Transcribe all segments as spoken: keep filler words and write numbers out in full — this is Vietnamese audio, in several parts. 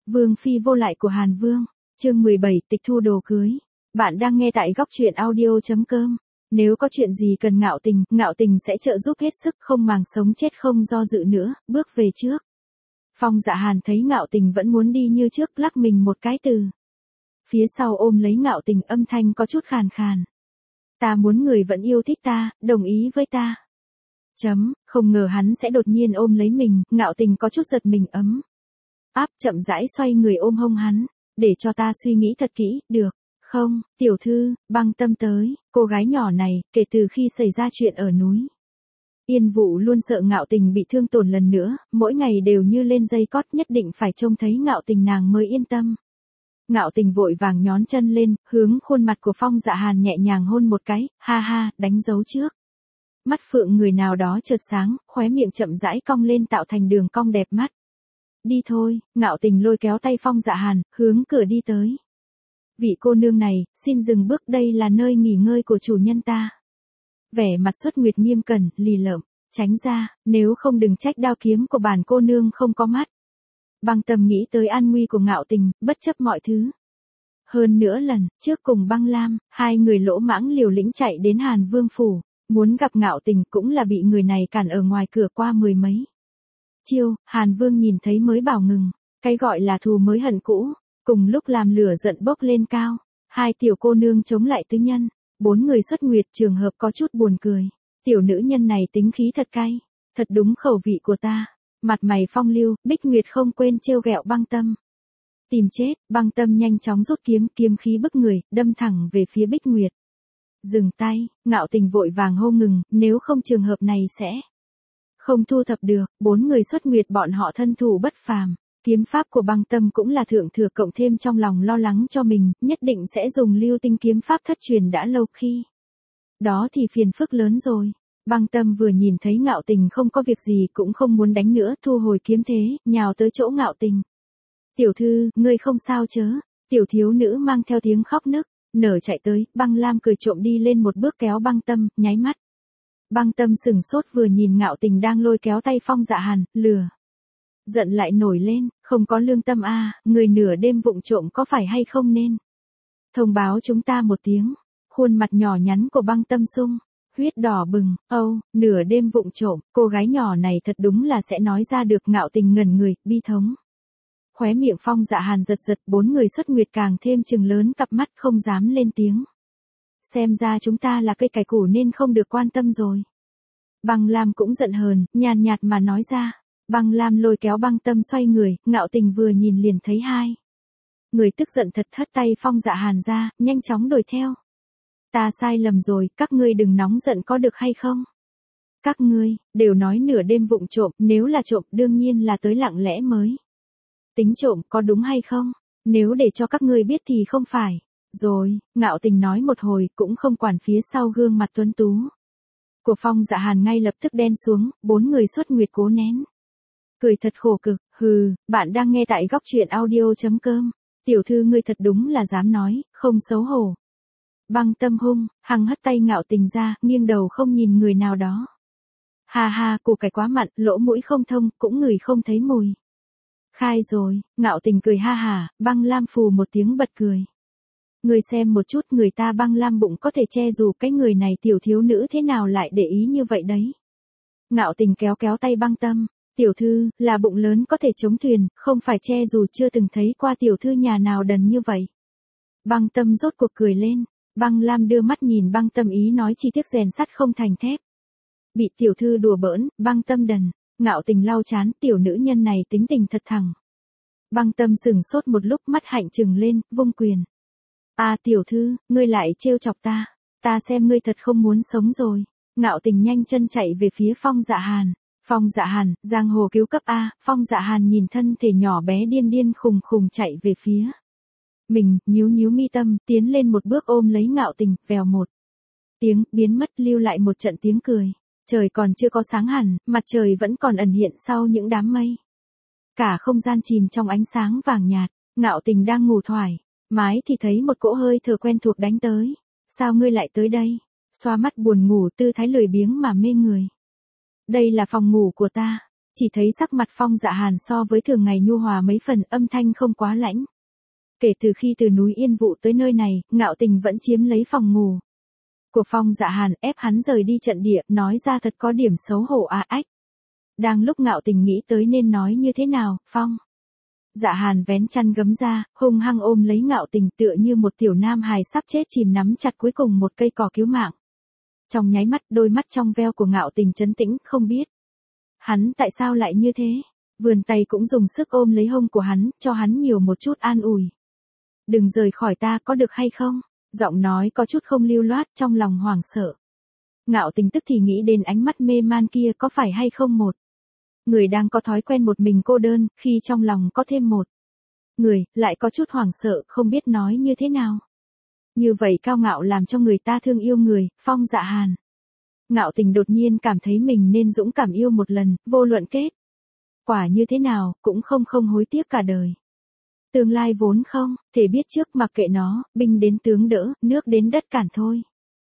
Vương phi vô lại của Hàn Vương, chương mười bảy tịch thu đồ cưới. Bạn đang nghe tại góc truyện audio.com. Nếu có chuyện gì cần Ngạo Tình, Ngạo Tình sẽ trợ giúp hết sức, không màng sống chết không do dự nữa, bước về trước. Phong Dạ Hàn thấy Ngạo Tình vẫn muốn đi như trước, lắc mình một cái từ phía sau ôm lấy Ngạo Tình, âm thanh có chút khàn khàn. Ta muốn người vẫn yêu thích ta, đồng ý với ta. Chấm, không ngờ hắn sẽ đột nhiên ôm lấy mình, Ngạo Tình có chút giật mình ấm. Áp chậm rãi xoay người ôm hông hắn, để cho ta suy nghĩ thật kỹ, được không, tiểu thư, Băng Tâm tới, cô gái nhỏ này, kể từ khi xảy ra chuyện ở núi Yên Vụ luôn sợ Ngạo Tình bị thương tổn lần nữa, mỗi ngày đều như lên dây cót, nhất định phải trông thấy Ngạo Tình nàng mới yên tâm. Ngạo Tình vội vàng nhón chân lên, hướng khuôn mặt của Phong Dạ Hàn nhẹ nhàng hôn một cái, ha ha, đánh dấu trước. Mắt phượng người nào đó chợt sáng, khóe miệng chậm rãi cong lên tạo thành đường cong đẹp mắt. Đi thôi, Ngạo Tình lôi kéo tay Phong Dạ Hàn, hướng cửa đi tới. Vị cô nương này, xin dừng bước, đây là nơi nghỉ ngơi của chủ nhân ta. Vẻ mặt Xuất Nguyệt nghiêm cẩn, lì lợm, tránh ra, nếu không đừng trách đao kiếm của bản cô nương không có mắt. Băng Tâm nghĩ tới an nguy của Ngạo Tình, bất chấp mọi thứ. Hơn nữa lần trước cùng Băng Lam, hai người lỗ mãng liều lĩnh chạy đến Hàn Vương phủ, muốn gặp Ngạo Tình cũng là bị người này cản ở ngoài cửa qua mười mấy chiêu. Hàn Vương nhìn thấy mới bảo ngừng, cái gọi là thù mới hận cũ, cùng lúc làm lửa giận bốc lên cao. Hai tiểu cô nương chống lại tứ nhân, bốn người Xuất Nguyệt, trường hợp có chút buồn cười. Tiểu nữ nhân này tính khí thật cay, thật đúng khẩu vị của ta. Mặt mày phong lưu, Bích Nguyệt không quên trêu ghẹo Băng Tâm. Tìm chết, Băng Tâm nhanh chóng rút kiếm, kiếm khí bức người, đâm thẳng về phía Bích Nguyệt. Dừng tay, Ngạo Tình vội vàng hô ngừng, nếu không trường hợp này sẽ không thu thập được. Bốn người Xuất Nguyệt bọn họ thân thủ bất phàm, kiếm pháp của Băng Tâm cũng là thượng thừa, cộng thêm trong lòng lo lắng cho mình, nhất định sẽ dùng lưu tinh kiếm pháp thất truyền đã lâu khi đó thì phiền phức lớn rồi. Băng Tâm vừa nhìn thấy Ngạo Tình không có việc gì cũng không muốn đánh nữa, thu hồi kiếm thế, nhào tới chỗ Ngạo Tình. Tiểu thư, ngươi không sao chớ? Tiểu thiếu nữ mang theo tiếng khóc nức nở chạy tới, Băng Lam cười trộm đi lên một bước kéo Băng Tâm, nháy mắt. Băng Tâm sừng sốt vừa nhìn Ngạo Tình đang lôi kéo tay Phong Dạ Hàn, lừa giận lại nổi lên, không có lương tâm a, à, người nửa đêm vụng trộm có phải hay không nên thông báo chúng ta một tiếng. Khuôn mặt nhỏ nhắn của Băng Tâm sung huyết đỏ bừng, âu, nửa đêm vụng trộm, cô gái nhỏ này thật đúng là sẽ nói ra được. Ngạo Tình ngẩn người, bi thống. Khóe miệng Phong Dạ Hàn giật giật, bốn người Xuất Nguyệt càng thêm trừng lớn cặp mắt không dám lên tiếng. Xem ra chúng ta là cây cải củ nên không được quan tâm rồi. Băng Lam cũng giận hờn, nhàn nhạt mà nói ra. Băng Lam lôi kéo Băng Tâm xoay người, Ngạo Tình vừa nhìn liền thấy hai người tức giận thật, hất tay Phong Dạ Hàn ra, nhanh chóng đuổi theo. Ta sai lầm rồi, các ngươi đừng nóng giận có được hay không? Các ngươi, đều nói nửa đêm vụng trộm, nếu là trộm đương nhiên là tới lặng lẽ mới tính trộm, có đúng hay không? Nếu để cho các ngươi biết thì không phải. Rồi, Ngạo Tình nói một hồi, cũng không quản phía sau gương mặt tuấn tú của Phong Dạ Hàn ngay lập tức đen xuống, bốn người Xuất Nguyệt cố nén cười thật khổ cực. Hừ, bạn đang nghe tại góc truyện audio.com. Tiểu thư ngươi thật đúng là dám nói, không xấu hổ. Băng Tâm hung hăng hất tay Ngạo Tình ra, nghiêng đầu không nhìn người nào đó. Ha ha, củ cải quá mặn, lỗ mũi không thông, cũng ngửi không thấy mùi. Khai rồi, Ngạo Tình cười ha hả, Băng Lam phù một tiếng bật cười. Người xem một chút, người ta Băng Lam bụng có thể che dù, cái người này tiểu thiếu nữ thế nào lại để ý như vậy đấy. Ngạo Tình kéo kéo tay Băng Tâm, tiểu thư, là bụng lớn có thể chống thuyền, không phải che dù, chưa từng thấy qua tiểu thư nhà nào đần như vậy. Băng Tâm rốt cuộc cười lên. Băng Lam đưa mắt nhìn Băng Tâm, ý nói chi tiết rèn sắt không thành thép. Bị tiểu thư đùa bỡn, Băng Tâm đần. Ngạo Tình lau chán, tiểu nữ nhân này tính tình thật thẳng. Băng Tâm sừng sốt một lúc, mắt hạnh trừng lên, vung quyền. À tiểu thư, ngươi lại trêu chọc ta. Ta xem ngươi thật không muốn sống rồi. Ngạo Tình nhanh chân chạy về phía Phong Dạ Hàn. Phong Dạ Hàn, giang hồ cứu cấp A. Phong Dạ Hàn nhìn thân thể nhỏ bé điên điên khùng khùng chạy về phía mình, nhíu nhíu mi tâm, tiến lên một bước ôm lấy Ngạo Tình, vèo một tiếng, biến mất, lưu lại một trận tiếng cười. Trời còn chưa có sáng hẳn, mặt trời vẫn còn ẩn hiện sau những đám mây. Cả không gian chìm trong ánh sáng vàng nhạt. Ngạo Tình đang ngủ thoải mái thì thấy một cỗ hơi thở quen thuộc đánh tới. Sao ngươi lại tới đây? Xoa mắt buồn ngủ, tư thái lười biếng mà mê người. Đây là phòng ngủ của ta. chỉ thấy sắc mặt Phong Dạ Hàn so với thường ngày nhu hòa mấy phần, âm thanh không quá lãnh. Kể từ khi từ núi Yên Vụ tới nơi này, Ngạo Tình vẫn chiếm lấy phòng ngủ của Phong Dạ Hàn, ép hắn rời đi trận địa, nói ra thật có điểm xấu hổ à ách. Đang lúc Ngạo Tình nghĩ tới nên nói như thế nào, Phong Dạ Hàn vén chăn gấm ra, hung hăng ôm lấy Ngạo Tình, tựa như một tiểu nam hài sắp chết chìm nắm chặt cuối cùng một cây cỏ cứu mạng. Trong nháy mắt, đôi mắt trong veo của Ngạo Tình trấn tĩnh, không biết hắn tại sao lại như thế. Vươn tay cũng dùng sức ôm lấy hông của hắn, cho hắn nhiều một chút an ủi. Đừng rời khỏi ta, có được hay không? Giọng nói có chút không lưu loát, trong lòng hoảng sợ. Ngạo Tình tức thì nghĩ đến ánh mắt mê man kia, có phải hay không một người đang có thói quen một mình cô đơn, khi trong lòng có thêm một người, lại có chút hoảng sợ, không biết nói như thế nào. Như vậy cao ngạo làm cho người ta thương yêu người, Phong Dạ Hàn. Ngạo Tình đột nhiên cảm thấy mình nên dũng cảm yêu một lần, vô luận kết quả như thế nào, cũng không không hối tiếc cả đời. Tương lai vốn không thể biết trước, mặc kệ nó, binh đến tướng đỡ, nước đến đất cản thôi.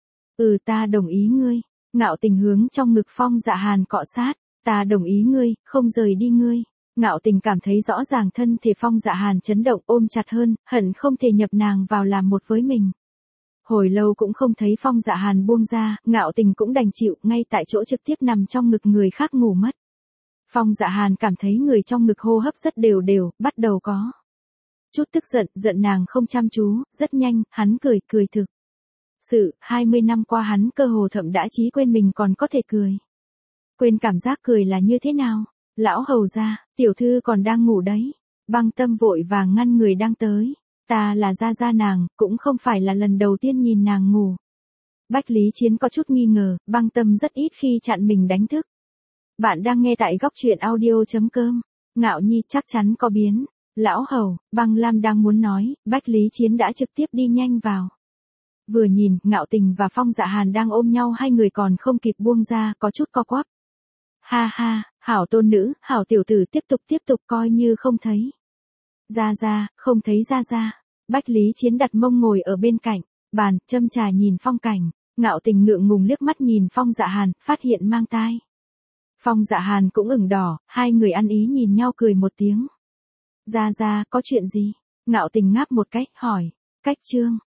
Ừ, ta đồng ý ngươi. Ngạo Tình hướng trong ngực Phong Dạ Hàn cọ sát. Ta đồng ý ngươi, không rời đi ngươi. Ngạo Tình cảm thấy rõ ràng thân thể Phong Dạ Hàn chấn động, ôm chặt hơn, hận không thể nhập nàng vào làm một với mình. Hồi lâu cũng không thấy Phong Dạ Hàn buông ra, Ngạo Tình cũng đành chịu, ngay tại chỗ trực tiếp nằm trong ngực người khác ngủ mất. Phong Dạ Hàn cảm thấy người trong ngực hô hấp rất đều đều, bắt đầu có chút tức giận, giận nàng không chăm chú, rất nhanh, hắn cười, cười thực sự, hai mươi năm qua hắn cơ hồ thậm đã chí quên mình còn có thể cười. Quên cảm giác cười là như thế nào. Lão hầu gia, tiểu thư còn đang ngủ đấy. Băng Tâm vội vàng ngăn người đang tới. Ta là gia gia nàng, cũng không phải là lần đầu tiên nhìn nàng ngủ. Bách Lý Chiến có chút nghi ngờ, Băng Tâm rất ít khi chặn mình đánh thức. Bạn đang nghe tại góc truyện audio.com. Ngạo Nhi chắc chắn có biến. Lão hầu, Băng Lam đang muốn nói, Bách Lý Chiến đã trực tiếp đi nhanh vào. Vừa nhìn, Ngạo Tình và Phong Dạ Hàn đang ôm nhau, hai người còn không kịp buông ra, có chút co quắp. Ha ha, hảo tôn nữ, hảo tiểu tử, tiếp tục tiếp tục, coi như không thấy. Ra ra, không thấy ra ra. Bách Lý Chiến đặt mông ngồi ở bên cạnh bàn, châm trà nhìn phong cảnh. Ngạo Tình ngượng ngùng liếc mắt nhìn Phong Dạ Hàn, phát hiện mang tai. Phong Dạ Hàn cũng ửng đỏ, hai người ăn ý nhìn nhau cười một tiếng. Ra ra, có chuyện gì? Ngạo Tình ngáp một cách, hỏi. Cách trương,